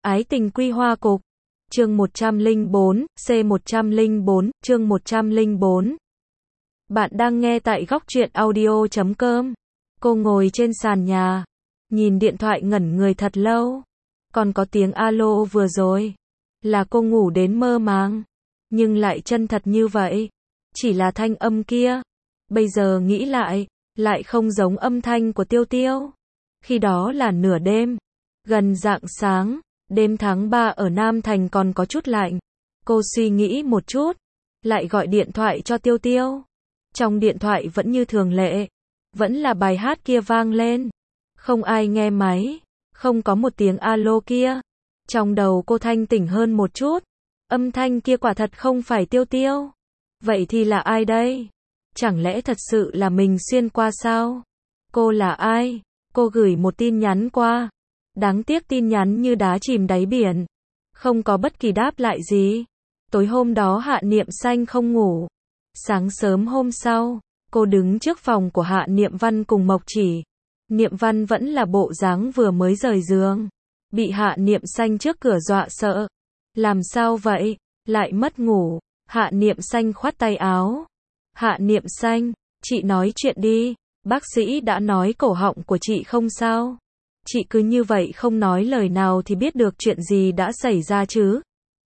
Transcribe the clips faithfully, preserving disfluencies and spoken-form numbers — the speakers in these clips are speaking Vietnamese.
Ái tình quy hoa cục. Chương một trăm lẻ bốn, C một trăm lẻ bốn, chương một trăm lẻ bốn. Bạn đang nghe tại góc truyện audio chấm com. Cô ngồi trên sàn nhà, nhìn điện thoại ngẩn người thật lâu. Còn có tiếng alo vừa rồi, là cô ngủ đến mơ màng, nhưng lại chân thật như vậy. Chỉ là thanh âm kia, bây giờ nghĩ lại, lại không giống âm thanh của Tiêu Tiêu. Khi đó là nửa đêm, gần rạng sáng, đêm tháng ba ở Nam Thành còn có chút lạnh. Cô suy nghĩ một chút, lại gọi điện thoại cho Tiêu Tiêu. Trong điện thoại vẫn như thường lệ, vẫn là bài hát kia vang lên. Không ai nghe máy, không có một tiếng alo kia. Trong đầu cô thanh tỉnh hơn một chút. Âm thanh kia quả thật không phải Tiêu Tiêu. Vậy thì là ai đây? Chẳng lẽ thật sự là mình xuyên qua sao? Cô là ai? Cô gửi một tin nhắn qua. Đáng tiếc tin nhắn như đá chìm đáy biển. Không có bất kỳ đáp lại gì. Tối hôm đó Hạ Niệm Xanh không ngủ. Sáng sớm hôm sau, cô đứng trước phòng của Hạ Niệm Văn cùng Mộc Chỉ. Niệm Văn vẫn là bộ dáng vừa mới rời giường. Bị Hạ Niệm Xanh trước cửa dọa sợ. Làm sao vậy? Lại mất ngủ. Hạ Niệm Xanh khoát tay áo. Hạ Niệm Xanh, chị nói chuyện đi. Bác sĩ đã nói cổ họng của chị không sao. Chị cứ như vậy không nói lời nào thì biết được chuyện gì đã xảy ra chứ.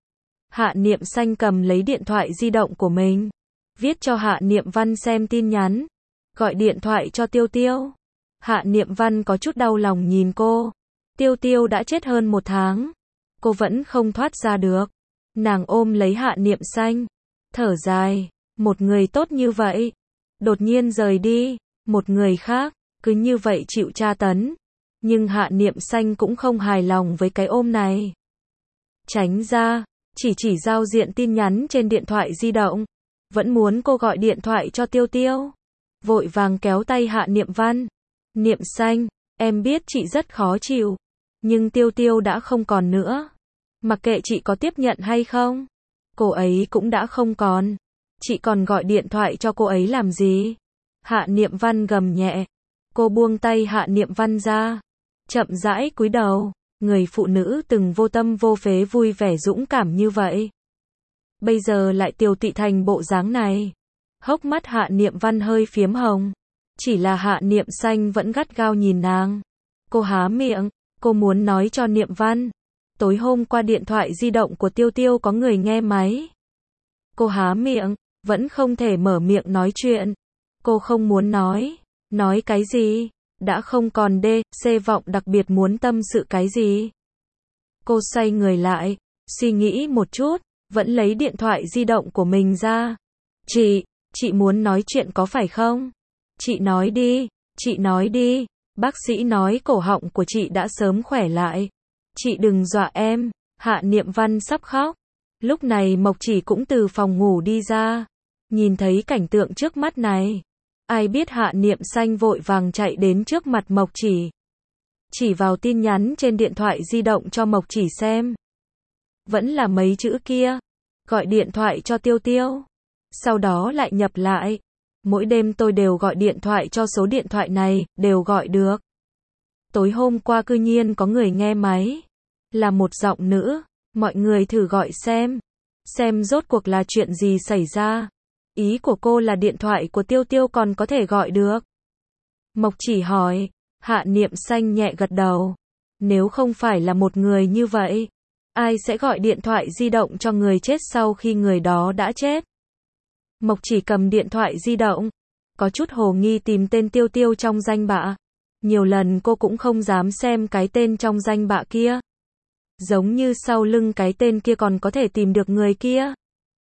Hạ Niệm Xanh cầm lấy điện thoại di động của mình, viết cho Hạ Niệm Văn xem tin nhắn, gọi điện thoại cho Tiêu Tiêu. Hạ Niệm Văn có chút đau lòng nhìn cô. Tiêu Tiêu đã chết hơn một tháng, cô vẫn không thoát ra được. Nàng ôm lấy Hạ Niệm Xanh, thở dài, một người tốt như vậy, đột nhiên rời đi, một người khác, cứ như vậy chịu tra tấn. Nhưng Hạ Niệm Xanh cũng không hài lòng với cái ôm này. Tránh ra, chỉ chỉ giao diện tin nhắn trên điện thoại di động. Vẫn muốn cô gọi điện thoại cho Tiêu Tiêu. Vội vàng kéo tay Hạ Niệm Văn. Niệm Xanh, em biết chị rất khó chịu. Nhưng Tiêu Tiêu đã không còn nữa. Mặc kệ chị có tiếp nhận hay không, cô ấy cũng đã không còn. Chị còn gọi điện thoại cho cô ấy làm gì? Hạ Niệm Văn gầm nhẹ. Cô buông tay Hạ Niệm Văn ra, chậm rãi cúi đầu. Người phụ nữ từng vô tâm vô phế vui vẻ dũng cảm như vậy, bây giờ lại tiều tụy thành bộ dáng này. Hốc mắt Hạ Niệm Văn hơi phiếm hồng. Chỉ là Hạ Niệm Xanh vẫn gắt gao nhìn nàng. Cô há miệng, cô muốn nói cho Niệm Văn, tối hôm qua điện thoại di động của Tiêu Tiêu có người nghe máy. Cô há miệng, vẫn không thể mở miệng nói chuyện. Cô không muốn nói. Nói cái gì? Đã không còn đê, xê vọng đặc biệt muốn tâm sự cái gì. Cô xoay người lại, suy nghĩ một chút, vẫn lấy điện thoại di động của mình ra. Chị, chị muốn nói chuyện có phải không? Chị nói đi, chị nói đi. Bác sĩ nói cổ họng của chị đã sớm khỏe lại. Chị đừng dọa em. Hạ Niệm Văn sắp khóc. Lúc này Mộc Chỉ cũng từ phòng ngủ đi ra. Nhìn thấy cảnh tượng trước mắt này, ai biết Hạ Niệm Xanh vội vàng chạy đến trước mặt Mộc Chỉ. Chỉ vào tin nhắn trên điện thoại di động cho Mộc Chỉ xem. Vẫn là mấy chữ kia. Gọi điện thoại cho Tiêu Tiêu. Sau đó lại nhập lại. Mỗi đêm tôi đều gọi điện thoại cho số điện thoại này, đều gọi được. Tối hôm qua cư nhiên có người nghe máy. Là một giọng nữ. Mọi người thử gọi xem. Xem rốt cuộc là chuyện gì xảy ra. Ý của cô là điện thoại của Tiêu Tiêu còn có thể gọi được. Mộc Chỉ hỏi. Hạ Niệm Xanh nhẹ gật đầu. Nếu không phải là một người như vậy, ai sẽ gọi điện thoại di động cho người chết sau khi người đó đã chết? Mộc Chỉ cầm điện thoại di động, có chút hồ nghi tìm tên Tiêu Tiêu trong danh bạ. Nhiều lần cô cũng không dám xem cái tên trong danh bạ kia. Giống như sau lưng cái tên kia còn có thể tìm được người kia.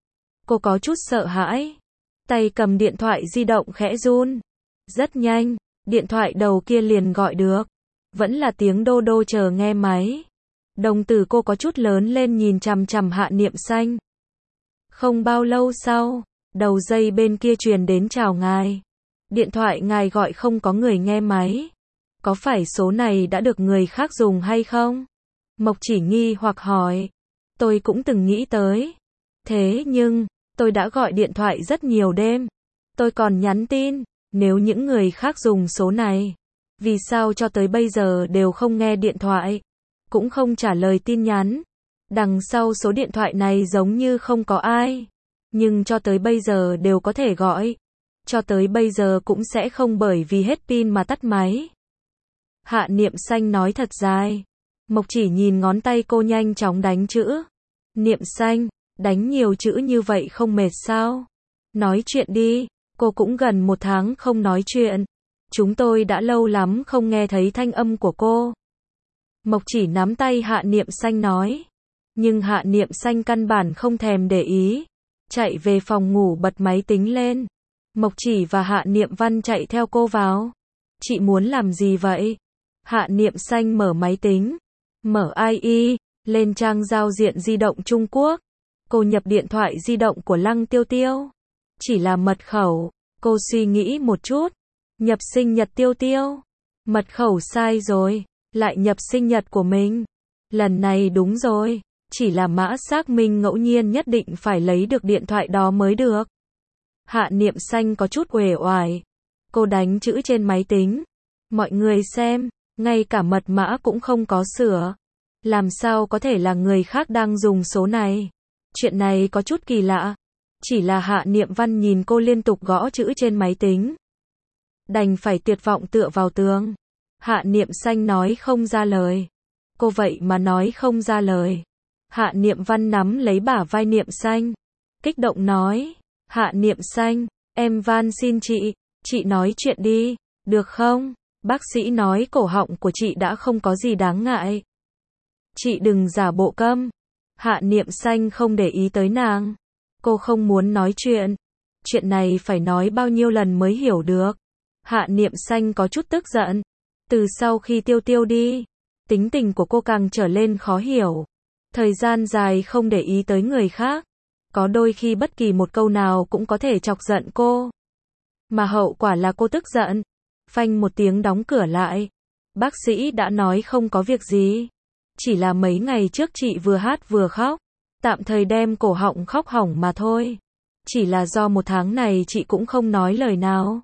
Cô có chút sợ hãi. Tay cầm điện thoại di động khẽ run. Rất nhanh, điện thoại đầu kia liền gọi được. Vẫn là tiếng đô đô chờ nghe máy. Đồng tử cô có chút lớn lên nhìn chằm chằm Hạ Niệm Xanh. Không bao lâu sau, đầu dây bên kia truyền đến chào ngài. Điện thoại ngài gọi không có người nghe máy. Có phải số này đã được người khác dùng hay không? Mộc Chỉ nghi hoặc hỏi. Tôi cũng từng nghĩ tới. Thế nhưng, tôi đã gọi điện thoại rất nhiều đêm. Tôi còn nhắn tin. Nếu những người khác dùng số này, vì sao cho tới bây giờ đều không nghe điện thoại? cũng không trả lời tin nhắn. Đằng sau số điện thoại này giống như không có ai. Nhưng cho tới bây giờ đều có thể gọi. Cho tới bây giờ cũng sẽ không bởi vì hết pin mà tắt máy. Hạ Niệm Xanh nói thật dài. Mộc Chỉ nhìn ngón tay cô nhanh chóng đánh chữ. Niệm Xanh, đánh nhiều chữ như vậy không mệt sao? Nói chuyện đi, cô cũng gần một tháng không nói chuyện. Chúng tôi đã lâu lắm không nghe thấy thanh âm của cô. Mộc Chỉ nắm tay Hạ Niệm Xanh nói. Nhưng Hạ Niệm Xanh căn bản không thèm để ý. Chạy về phòng ngủ bật máy tính lên. Mộc Chỉ và Hạ Niệm Văn chạy theo cô vào. Chị muốn làm gì vậy? Hạ Niệm Xanh mở máy tính. Mở i e, lên trang giao diện di động Trung Quốc. Cô nhập điện thoại di động của Lăng Tiêu Tiêu. Chỉ là mật khẩu. Cô suy nghĩ một chút. Nhập sinh nhật Tiêu Tiêu. Mật khẩu sai rồi. Lại nhập sinh nhật của mình. Lần này đúng rồi. Chỉ là mã xác minh ngẫu nhiên nhất định phải lấy được điện thoại đó mới được. Hạ Niệm Xanh có chút uể oải. Cô đánh chữ trên máy tính. Mọi người xem, ngay cả mật mã cũng không có sửa. Làm sao có thể là người khác đang dùng số này? Chuyện này có chút kỳ lạ. Chỉ là Hạ Niệm Văn nhìn cô liên tục gõ chữ trên máy tính. Đành phải tuyệt vọng tựa vào tường. Hạ Niệm Xanh nói không ra lời. Cô vậy mà nói không ra lời. Hạ Niệm Văn nắm lấy bả vai Niệm Xanh. Kích động nói. Hạ Niệm Xanh, em van xin chị. Chị nói chuyện đi, được không? Bác sĩ nói cổ họng của chị đã không có gì đáng ngại. Chị đừng giả bộ câm. Hạ Niệm Xanh không để ý tới nàng. Cô không muốn nói chuyện. Chuyện này phải nói bao nhiêu lần mới hiểu được. Hạ Niệm Xanh có chút tức giận. Từ sau khi Tiêu Tiêu đi, tính tình của cô càng trở lên khó hiểu. Thời gian dài không để ý tới người khác. Có đôi khi bất kỳ một câu nào cũng có thể chọc giận cô. Mà hậu quả là cô tức giận. Phanh một tiếng đóng cửa lại. Bác sĩ đã nói không có việc gì. Chỉ là mấy ngày trước chị vừa hát vừa khóc. Tạm thời đem cổ họng khóc hỏng mà thôi. Chỉ là do một tháng này chị cũng không nói lời nào.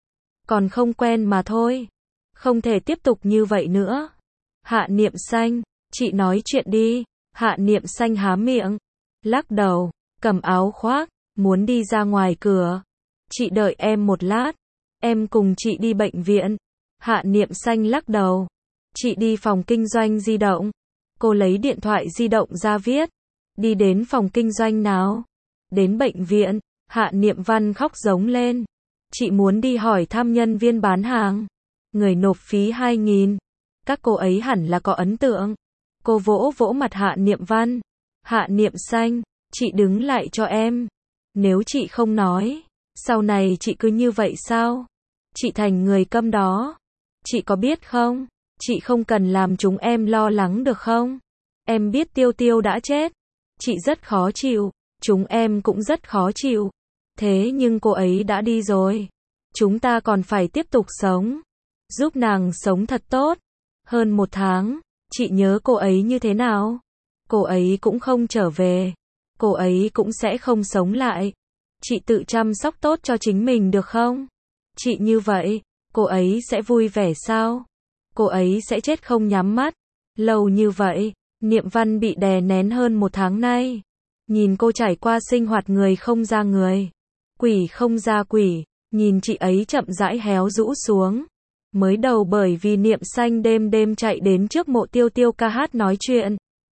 Còn không quen mà thôi. Không thể tiếp tục như vậy nữa. Hạ Niệm Xanh, chị nói chuyện đi. Hạ Niệm Xanh há miệng. Lắc đầu, cầm áo khoác, muốn đi ra ngoài cửa. Chị đợi em một lát. Em cùng chị đi bệnh viện. Hạ Niệm Xanh lắc đầu. Chị đi phòng kinh doanh di động. Cô lấy điện thoại di động ra viết. Đi đến phòng kinh doanh nào? Đến bệnh viện. Hạ Niệm Văn khóc giống lên. Chị muốn đi hỏi thăm nhân viên bán hàng. Người nộp phí hai nghìn. Các cô ấy hẳn là có ấn tượng. Cô vỗ vỗ mặt Hạ Niệm Văn. Hạ Niệm Xanh, chị đứng lại cho em. Nếu chị không nói, sau này chị cứ như vậy sao? Chị thành người câm đó. Chị có biết không? Chị không cần làm chúng em lo lắng được không? Em biết Tiêu Tiêu đã chết. Chị rất khó chịu. Chúng em cũng rất khó chịu. Thế nhưng cô ấy đã đi rồi. Chúng ta còn phải tiếp tục sống. Giúp nàng sống thật tốt. Hơn một tháng, chị nhớ cô ấy như thế nào? Cô ấy cũng không trở về. Cô ấy cũng sẽ không sống lại. Chị tự chăm sóc tốt cho chính mình được không? Chị như vậy, cô ấy sẽ vui vẻ sao? Cô ấy sẽ chết không nhắm mắt. Lâu như vậy, Niệm Văn bị đè nén hơn một tháng nay. Nhìn cô trải qua sinh hoạt người không ra người. Quỷ không ra quỷ. Nhìn chị ấy chậm rãi héo rũ xuống. Mới đầu bởi vì Niệm Xanh đêm đêm chạy đến trước mộ Tiêu Tiêu ca hát nói chuyện.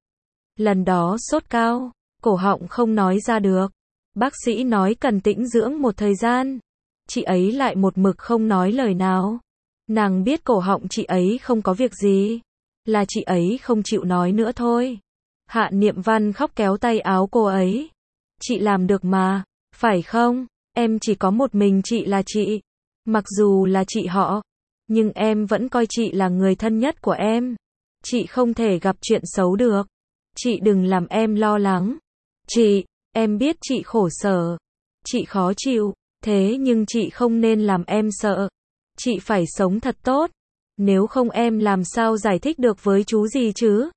Lần đó sốt cao, cổ họng không nói ra được. Bác sĩ nói cần tĩnh dưỡng một thời gian. Chị ấy lại một mực không nói lời nào. Nàng biết cổ họng chị ấy không có việc gì. Là chị ấy không chịu nói nữa thôi. Hạ Niệm Văn khóc kéo tay áo cô ấy. Chị làm được mà, phải không? Em chỉ có một mình chị là chị. Mặc dù là chị họ, nhưng em vẫn coi chị là người thân nhất của em. Chị không thể gặp chuyện xấu được. Chị đừng làm em lo lắng. Chị, em biết chị khổ sở. Chị khó chịu. Thế nhưng chị không nên làm em sợ. Chị phải sống thật tốt. Nếu không em làm sao giải thích được với chú gì chứ?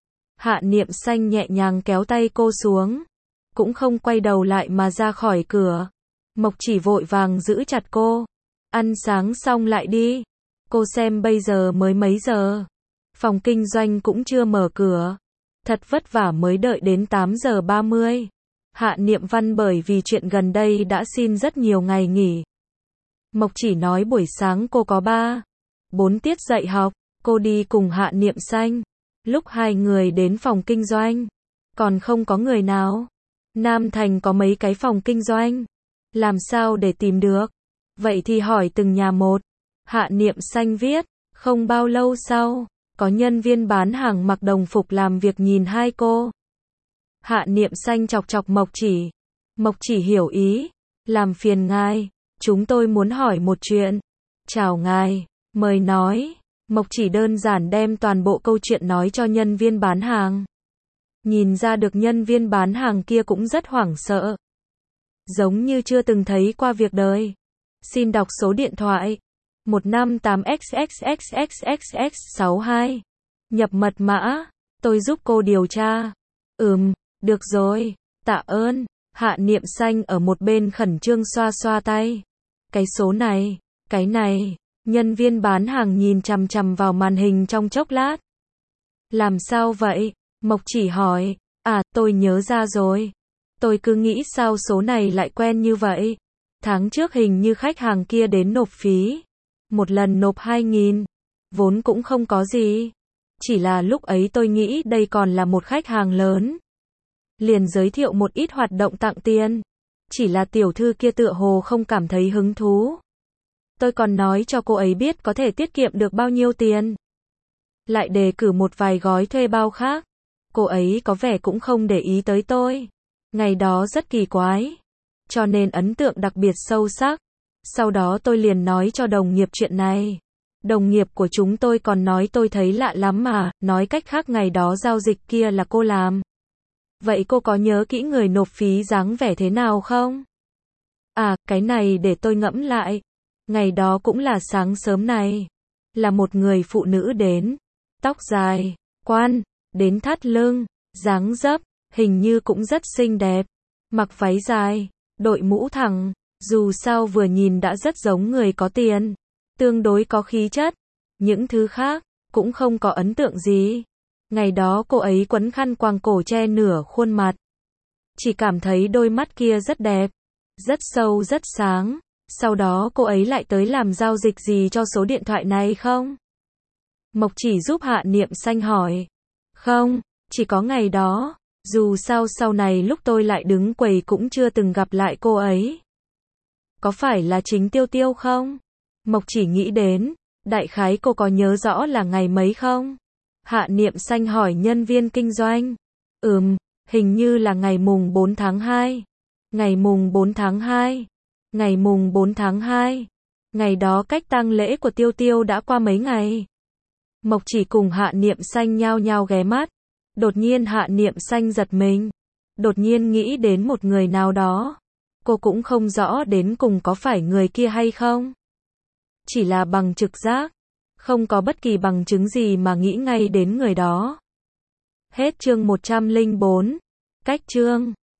Hạ Niệm Xanh nhẹ nhàng kéo tay cô xuống. Cũng không quay đầu lại mà ra khỏi cửa. Mộc Chỉ vội vàng giữ chặt cô. Ăn sáng xong lại đi. Cô xem bây giờ mới mấy giờ. Phòng kinh doanh cũng chưa mở cửa. Thật vất vả mới đợi đến tám giờ ba mươi. Hạ Niệm Văn bởi vì chuyện gần đây đã xin rất nhiều ngày nghỉ. Mộc Chỉ nói buổi sáng cô có ba, bốn tiết dạy học, cô đi cùng Hạ Niệm Xanh. Lúc hai người đến phòng kinh doanh, còn không có người nào. Nam Thành có mấy cái phòng kinh doanh, làm sao để tìm được? Vậy thì hỏi từng nhà một. Hạ Niệm Xanh viết, không bao lâu sau, có nhân viên bán hàng mặc đồng phục làm việc nhìn hai cô. Hạ Niệm Xanh chọc chọc Mộc Chỉ. Mộc Chỉ hiểu ý, làm phiền ngài, chúng tôi muốn hỏi một chuyện. Chào ngài, mời nói. Mộc Chỉ đơn giản đem toàn bộ câu chuyện nói cho nhân viên bán hàng. Nhìn ra được nhân viên bán hàng kia cũng rất hoảng sợ. Giống như chưa từng thấy qua việc đời. Xin đọc số điện thoại. một năm tám x x x x x x sáu hai. Nhập mật mã. Tôi giúp cô điều tra. Ừm, được rồi. Tạ ơn. Hạ Niệm Xanh ở một bên khẩn trương xoa xoa tay. Cái số này, cái này. Nhân viên bán hàng nhìn chằm chằm vào màn hình trong chốc lát. Làm sao vậy? Mộc Chỉ hỏi. À, tôi nhớ ra rồi. Tôi cứ nghĩ sao số này lại quen như vậy. Tháng trước hình như khách hàng kia đến nộp phí. Một lần nộp hai nghìn. Vốn cũng không có gì. Chỉ là lúc ấy tôi nghĩ đây còn là một khách hàng lớn. Liền giới thiệu một ít hoạt động tặng tiền. Chỉ là tiểu thư kia tựa hồ không cảm thấy hứng thú. Tôi còn nói cho cô ấy biết có thể tiết kiệm được bao nhiêu tiền. Lại đề cử một vài gói thuê bao khác. Cô ấy có vẻ cũng không để ý tới tôi. Ngày đó rất kỳ quái. Cho nên ấn tượng đặc biệt sâu sắc. Sau đó tôi liền nói cho đồng nghiệp chuyện này. Đồng nghiệp của chúng tôi còn nói tôi thấy lạ lắm mà, nói cách khác ngày đó giao dịch kia là cô làm. Vậy cô có nhớ kỹ người nộp phí dáng vẻ thế nào không? À, cái này để tôi ngẫm lại. Ngày đó cũng là sáng sớm này. Là một người phụ nữ đến. Tóc dài, quan, đến thắt lưng, dáng dấp, hình như cũng rất xinh đẹp. Mặc váy dài, đội mũ thẳng, dù sao vừa nhìn đã rất giống người có tiền. Tương đối có khí chất. Những thứ khác, cũng không có ấn tượng gì. Ngày đó cô ấy quấn khăn quàng cổ che nửa khuôn mặt. Chỉ cảm thấy đôi mắt kia rất đẹp. Rất sâu rất sáng. Sau đó cô ấy lại tới làm giao dịch gì cho số điện thoại này không? Mộc Chỉ giúp Hạ Niệm Xanh hỏi. Không, chỉ có ngày đó. Dù sao sau này lúc tôi lại đứng quầy cũng chưa từng gặp lại cô ấy. Có phải là chính Tiêu Tiêu không? Mộc Chỉ nghĩ đến. Đại khái cô có nhớ rõ là ngày mấy không? Hạ Niệm Xanh hỏi nhân viên kinh doanh. Ừm, hình như là ngày mùng bốn tháng hai. Ngày mùng bốn tháng hai. Ngày mùng bốn tháng hai. Ngày đó cách tang lễ của Tiêu Tiêu đã qua mấy ngày. Mộc Chỉ cùng Hạ Niệm Xanh nhao nhao ghé mắt. Đột nhiên Hạ Niệm Xanh giật mình. Đột nhiên nghĩ đến một người nào đó. Cô cũng không rõ đến cùng có phải người kia hay không. Chỉ là bằng trực giác. Không có bất kỳ bằng chứng gì mà nghĩ ngay đến người đó. Hết chương một trăm lẻ bốn. Cách chương